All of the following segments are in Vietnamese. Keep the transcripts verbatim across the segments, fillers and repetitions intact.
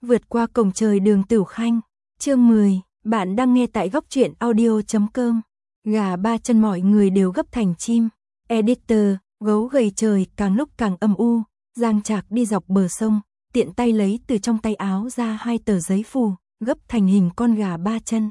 Vượt qua cổng trời đường Tửu Khanh. Chương mười, bạn đang nghe tại góc truyện audio chấm com. Gà ba chân mọi người đều gấp thành chim. Editor, gấu gầy trời càng lúc càng âm u. Giang Trạc đi dọc bờ sông, tiện tay lấy từ trong tay áo ra hai tờ giấy phù, gấp thành hình con gà ba chân.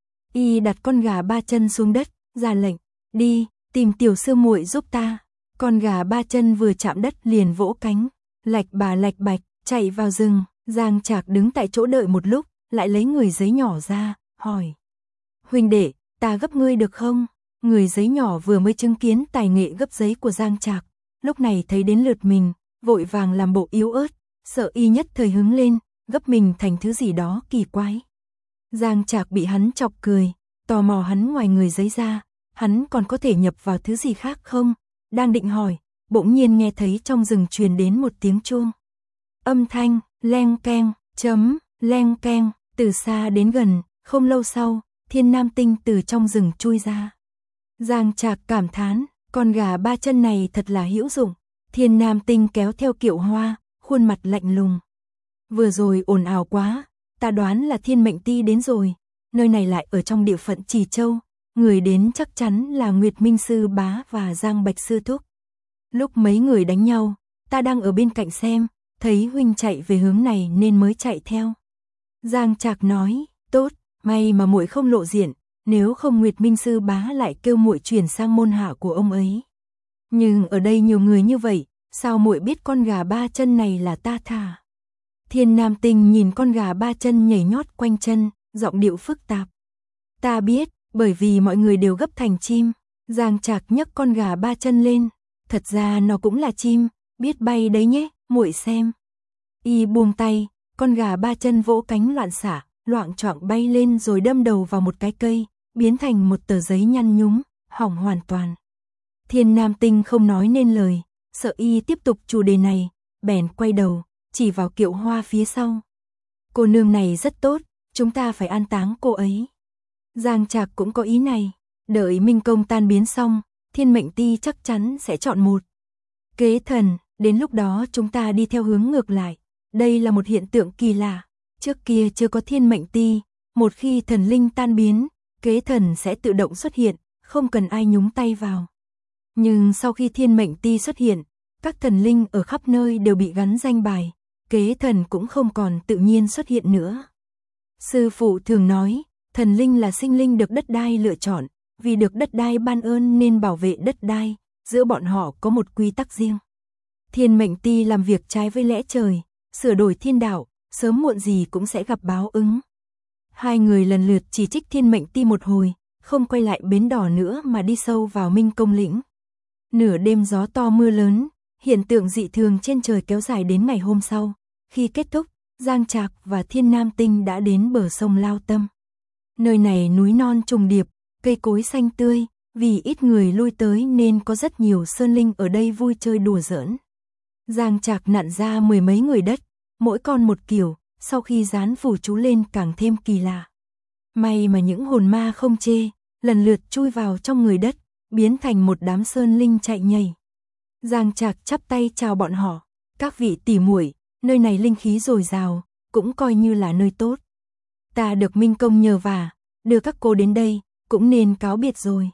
Y đặt con gà ba chân xuống đất, ra lệnh, đi, tìm tiểu sư muội giúp ta. Con gà ba chân vừa chạm đất liền vỗ cánh, lạch bà lạch bạch, chạy vào rừng. Giang Trạc đứng tại chỗ đợi một lúc, lại lấy người giấy nhỏ ra, hỏi. Huynh đệ, ta gấp ngươi được không? Người giấy nhỏ vừa mới chứng kiến tài nghệ gấp giấy của Giang Trạc, lúc này thấy đến lượt mình, vội vàng làm bộ yếu ớt, sợ y nhất thời hứng lên, gấp mình thành thứ gì đó kỳ quái. Giang Trạc bị hắn chọc cười, tò mò hắn ngoài người giấy ra, hắn còn có thể nhập vào thứ gì khác không? Đang định hỏi, bỗng nhiên nghe thấy trong rừng truyền đến một tiếng chuông. Âm thanh, leng keng, chấm, leng keng, từ xa đến gần, không lâu sau, Thiên Nam Tinh từ trong rừng chui ra. Giang Trạc cảm thán, con gà ba chân này thật là hữu dụng. Thiên Nam Tinh kéo theo Kiệu Hoa, khuôn mặt lạnh lùng. Vừa rồi ồn ào quá, ta đoán là Thiên Mệnh Ti đến rồi, nơi này lại ở trong địa phận Trì Châu, người đến chắc chắn là Nguyệt Minh Sư Bá và Giang Bạch Sư Thúc. Lúc mấy người đánh nhau, ta đang ở bên cạnh xem, thấy huynh chạy về hướng này nên mới chạy theo. Giang Trạc nói, tốt, may mà muội không lộ diện, nếu không Nguyệt Minh Sư Bá lại kêu muội chuyển sang môn hạ của ông ấy. Nhưng ở đây nhiều người như vậy, sao muội biết con gà ba chân này là ta thả? Thiên Nam Tinh nhìn con gà ba chân nhảy nhót quanh chân, giọng điệu phức tạp. Ta biết, bởi vì mọi người đều gấp thành chim. Giang Trạc nhấc con gà ba chân lên, thật ra nó cũng là chim, biết bay đấy nhé, muội xem. Y buông tay, con gà ba chân vỗ cánh loạn xả, loạng choạng bay lên rồi đâm đầu vào một cái cây, biến thành một tờ giấy nhăn nhúm, hỏng hoàn toàn. Thiên Nam Tinh không nói nên lời, sợ y tiếp tục chủ đề này, bèn quay đầu, chỉ vào Kiệu Hoa phía sau. Cô nương này rất tốt, chúng ta phải an táng cô ấy. Giang Trạc cũng có ý này, đợi Minh Công tan biến xong, Thiên Mệnh Ti chắc chắn sẽ chọn một kế thần, đến lúc đó chúng ta đi theo hướng ngược lại. Đây là một hiện tượng kỳ lạ, trước kia chưa có Thiên Mệnh Ti, một khi thần linh tan biến, kế thần sẽ tự động xuất hiện, không cần ai nhúng tay vào. Nhưng sau khi Thiên Mệnh Ti xuất hiện, các thần linh ở khắp nơi đều bị gắn danh bài, kế thần cũng không còn tự nhiên xuất hiện nữa. Sư phụ thường nói, thần linh là sinh linh được đất đai lựa chọn, vì được đất đai ban ơn nên bảo vệ đất đai, giữa bọn họ có một quy tắc riêng. Thiên Mệnh Ti làm việc trái với lẽ trời, sửa đổi thiên đạo, sớm muộn gì cũng sẽ gặp báo ứng. Hai người lần lượt chỉ trích Thiên Mệnh Ti một hồi, không quay lại bến đỏ nữa mà đi sâu vào Minh Công lĩnh. Nửa đêm gió to mưa lớn, hiện tượng dị thường trên trời kéo dài đến ngày hôm sau. Khi kết thúc, Giang Trạc và Thiên Nam Tinh đã đến bờ sông Lao Tâm. Nơi này núi non trùng điệp, cây cối xanh tươi, vì ít người lui tới nên có rất nhiều sơn linh ở đây vui chơi đùa giỡn. Giang Trạc nặn ra mười mấy người đất, mỗi con một kiểu, sau khi dán phù chú lên càng thêm kỳ lạ. May mà những hồn ma không chê, lần lượt chui vào trong người đất, biến thành một đám sơn linh chạy nhảy. Giang Trạc chắp tay chào bọn họ, các vị tỷ muội, nơi này linh khí dồi dào, cũng coi như là nơi tốt. Ta được Minh Công nhờ vả, đưa các cô đến đây, cũng nên cáo biệt rồi.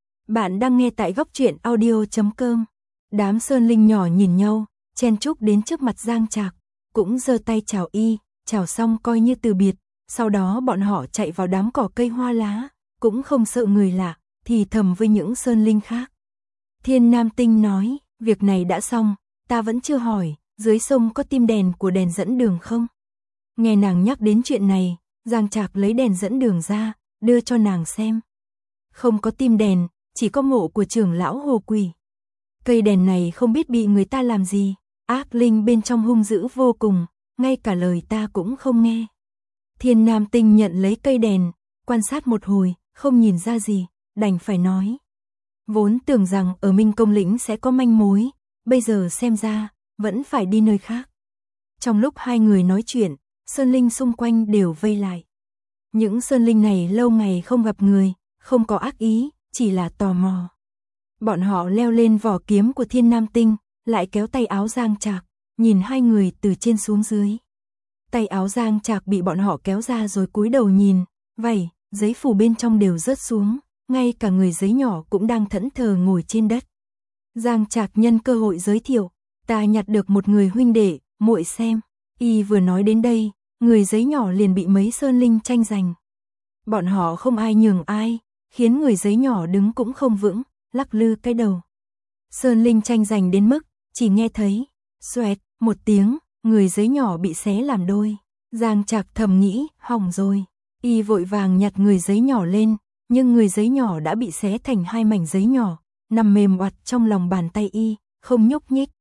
Bạn đang nghe tại góc truyện audio chấm com. Đám sơn linh nhỏ nhìn nhau, chen chúc đến trước mặt Giang Trạc, cũng giơ tay chào y, chào xong coi như từ biệt, sau đó bọn họ chạy vào đám cỏ cây hoa lá, cũng không sợ người lạ, thì thầm với những sơn linh khác. Thiên Nam Tinh nói, việc này đã xong, ta vẫn chưa hỏi, dưới sông có tim đèn của đèn dẫn đường không? Nghe nàng nhắc đến chuyện này, Giang Trạc lấy đèn dẫn đường ra, đưa cho nàng xem. Không có tim đèn, chỉ có mộ của trưởng lão Hồ Quỷ. Cây đèn này không biết bị người ta làm gì, ác linh bên trong hung dữ vô cùng, ngay cả lời ta cũng không nghe. Thiên Nam Tinh nhận lấy cây đèn, quan sát một hồi, không nhìn ra gì, đành phải nói. Vốn tưởng rằng ở Minh Công lĩnh sẽ có manh mối, bây giờ xem ra, vẫn phải đi nơi khác. Trong lúc hai người nói chuyện, sơn linh xung quanh đều vây lại. Những sơn linh này lâu ngày không gặp người, không có ác ý, chỉ là tò mò. Bọn họ leo lên vỏ kiếm của Thiên Nam Tinh, lại kéo tay áo Giang Trạc, nhìn hai người từ trên xuống dưới. tay áo Giang Trạc bị bọn họ kéo ra rồi cúi đầu nhìn, vảy, giấy phù bên trong đều rớt xuống, ngay cả người giấy nhỏ cũng đang thẫn thờ ngồi trên đất. Giang Trạc nhân cơ hội giới thiệu, ta nhặt được một người huynh đệ, muội xem. Y vừa nói đến đây, người giấy nhỏ liền bị mấy sơn linh tranh giành. Bọn họ không ai nhường ai, khiến người giấy nhỏ đứng cũng không vững, lắc lư cái đầu. Sơn linh tranh giành đến mức, chỉ nghe thấy, xoẹt, một tiếng, người giấy nhỏ bị xé làm đôi. Giang Trạc thầm nghĩ, hỏng rồi. Y vội vàng nhặt người giấy nhỏ lên, nhưng người giấy nhỏ đã bị xé thành hai mảnh giấy nhỏ, nằm mềm oặt trong lòng bàn tay Y, không nhúc nhích.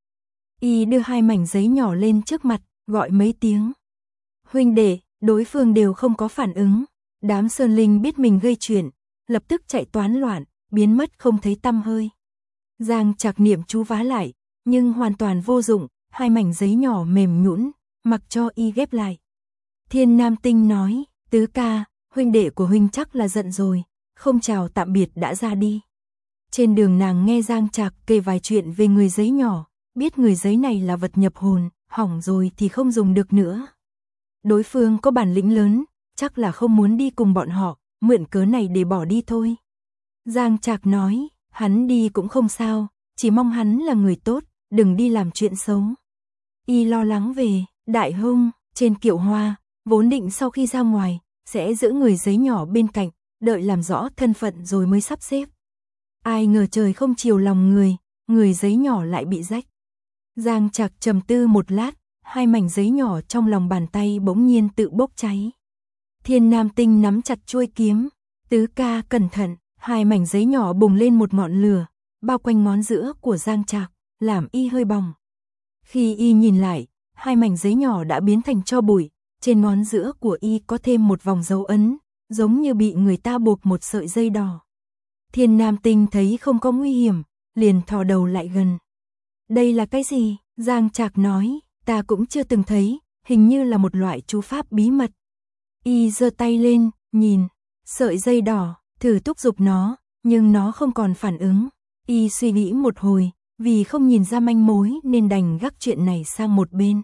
Y đưa hai mảnh giấy nhỏ lên trước mặt, gọi mấy tiếng. Huynh đệ, đối phương đều không có phản ứng. Đám sơn linh biết mình gây chuyện, lập tức chạy toán loạn, biến mất không thấy tăm hơi. Giang Trạc niệm chú vá lại, nhưng hoàn toàn vô dụng, hai mảnh giấy nhỏ mềm nhũn, mặc cho Y ghép lại. Thiên Nam Tinh nói, tứ ca, huynh đệ của huynh chắc là giận rồi, không chào tạm biệt đã ra đi. Trên đường nàng nghe Giang Trạc kể vài chuyện về người giấy nhỏ, biết người giấy này là vật nhập hồn, hỏng rồi thì không dùng được nữa. Đối phương có bản lĩnh lớn, chắc là không muốn đi cùng bọn họ, mượn cớ này để bỏ đi thôi. Giang Trạc nói, hắn đi cũng không sao, chỉ mong hắn là người tốt, đừng đi làm chuyện xấu. Y lo lắng về, Đại Hung, trên kiệu hoa, vốn định sau khi ra ngoài, sẽ giữ người giấy nhỏ bên cạnh, đợi làm rõ thân phận rồi mới sắp xếp. Ai ngờ trời không chiều lòng người, người giấy nhỏ lại bị rách. Giang Trạc trầm tư một lát, hai mảnh giấy nhỏ trong lòng bàn tay bỗng nhiên tự bốc cháy. Thiên Nam Tinh nắm chặt chuôi kiếm, tứ ca cẩn thận, hai mảnh giấy nhỏ bùng lên một ngọn lửa, bao quanh ngón giữa của Giang Trạc, làm Y hơi bỏng. Khi Y nhìn lại, hai mảnh giấy nhỏ đã biến thành tro bụi, trên ngón giữa của Y có thêm một vòng dấu ấn, giống như bị người ta buộc một sợi dây đỏ. Thiên Nam Tinh thấy không có nguy hiểm, liền thò đầu lại gần. Đây là cái gì? Giang Trạc nói, ta cũng chưa từng thấy, hình như là một loại chú pháp bí mật. Y giơ tay lên, nhìn, sợi dây đỏ, thử thúc giục nó, nhưng nó không còn phản ứng. Y suy nghĩ một hồi, vì không nhìn ra manh mối nên đành gác chuyện này sang một bên.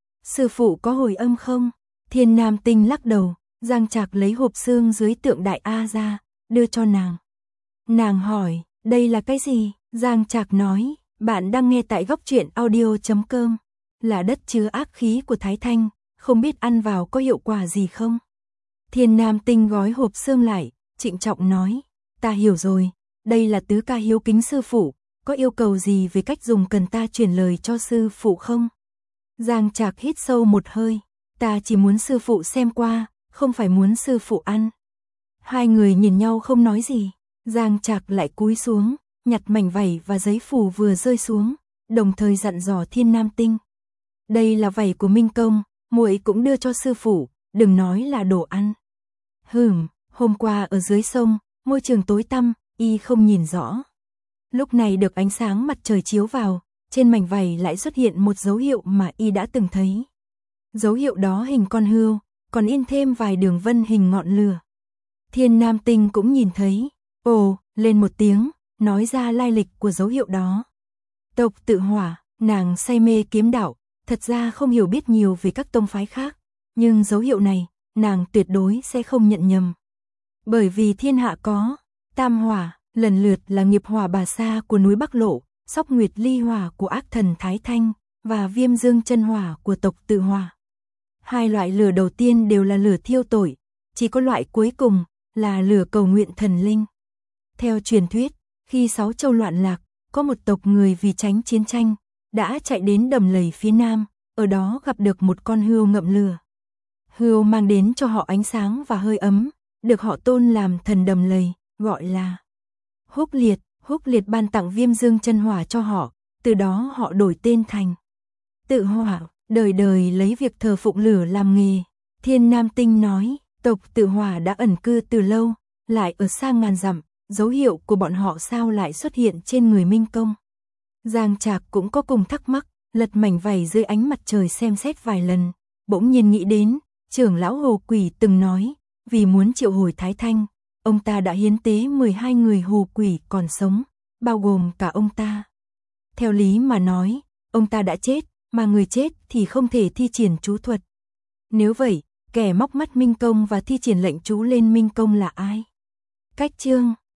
Sư phụ có hồi âm không? Thiên Nam Tinh lắc đầu, Giang Trạc lấy hộp xương dưới tượng Đại A ra, đưa cho nàng. Nàng hỏi, đây là cái gì? Giang Trạc nói, bạn đang nghe tại góc truyện audio chấm com, là đất chứa ác khí của Thái Thanh, không biết ăn vào có hiệu quả gì không? Thiên Nam Tinh gói hộp xương lại, trịnh trọng nói, ta hiểu rồi, đây là tứ ca hiếu kính sư phụ, có yêu cầu gì về cách dùng cần ta truyền lời cho sư phụ không? Giang Trạc hít sâu một hơi, ta chỉ muốn sư phụ xem qua, không phải muốn sư phụ ăn. Hai người nhìn nhau không nói gì, Giang Trạc lại cúi xuống, nhặt mảnh vảy và giấy phù vừa rơi xuống, đồng thời dặn dò Thiên Nam Tinh. Đây là vảy của Minh Công, muội cũng đưa cho sư phụ, đừng nói là đồ ăn. Hừm, hôm qua ở dưới sông, môi trường tối tăm, Y không nhìn rõ. Lúc này được ánh sáng mặt trời chiếu vào, trên mảnh vảy lại xuất hiện một dấu hiệu mà Y đã từng thấy. Dấu hiệu đó hình con hươu, còn in thêm vài đường vân hình ngọn lửa. Thiên Nam Tinh cũng nhìn thấy, ồ, lên một tiếng, nói ra lai lịch của dấu hiệu đó. Tộc Tự Hỏa, nàng say mê kiếm đạo, thật ra không hiểu biết nhiều về các tông phái khác, nhưng dấu hiệu này, nàng tuyệt đối sẽ không nhận nhầm. Bởi vì thiên hạ có Tam Hỏa, lần lượt là Nghiệp Hỏa Bà Sa của núi Bắc Lộ, Sóc Nguyệt Ly Hỏa của ác thần Thái Thanh, và Viêm Dương Chân Hỏa của tộc Tự Hỏa. Hai loại lửa đầu tiên đều là lửa thiêu tội, chỉ có loại cuối cùng là lửa cầu nguyện thần linh. Theo truyền thuyết, khi sáu châu loạn lạc, có một tộc người vì tránh chiến tranh, đã chạy đến đầm lầy phía nam, ở đó gặp được một con hươu ngậm lửa. Hươu mang đến cho họ ánh sáng và hơi ấm, được họ tôn làm thần đầm lầy, gọi là Húc Liệt. Húc Liệt ban tặng Viêm Dương Chân Hỏa cho họ, từ đó họ đổi tên thành Tự Hỏa, đời đời lấy việc thờ phụng lửa làm nghề. Thiên Nam Tinh nói, tộc Tự Hỏa đã ẩn cư từ lâu, lại ở xa ngàn dặm, dấu hiệu của bọn họ sao lại xuất hiện trên người Minh Công. Giang Trạc cũng có cùng thắc mắc, lật mảnh vảy dưới ánh mặt trời xem xét vài lần, bỗng nhiên nghĩ đến, trưởng lão Hồ Quỷ từng nói, vì muốn triệu hồi Thái Thanh, ông ta đã hiến tế mười hai người Hồ Quỷ còn sống, bao gồm cả ông ta. Theo lý mà nói, ông ta đã chết, mà người chết thì không thể thi triển chú thuật. Nếu vậy, kẻ móc mắt Minh Công và thi triển lệnh chú lên Minh Công là ai? Cách chương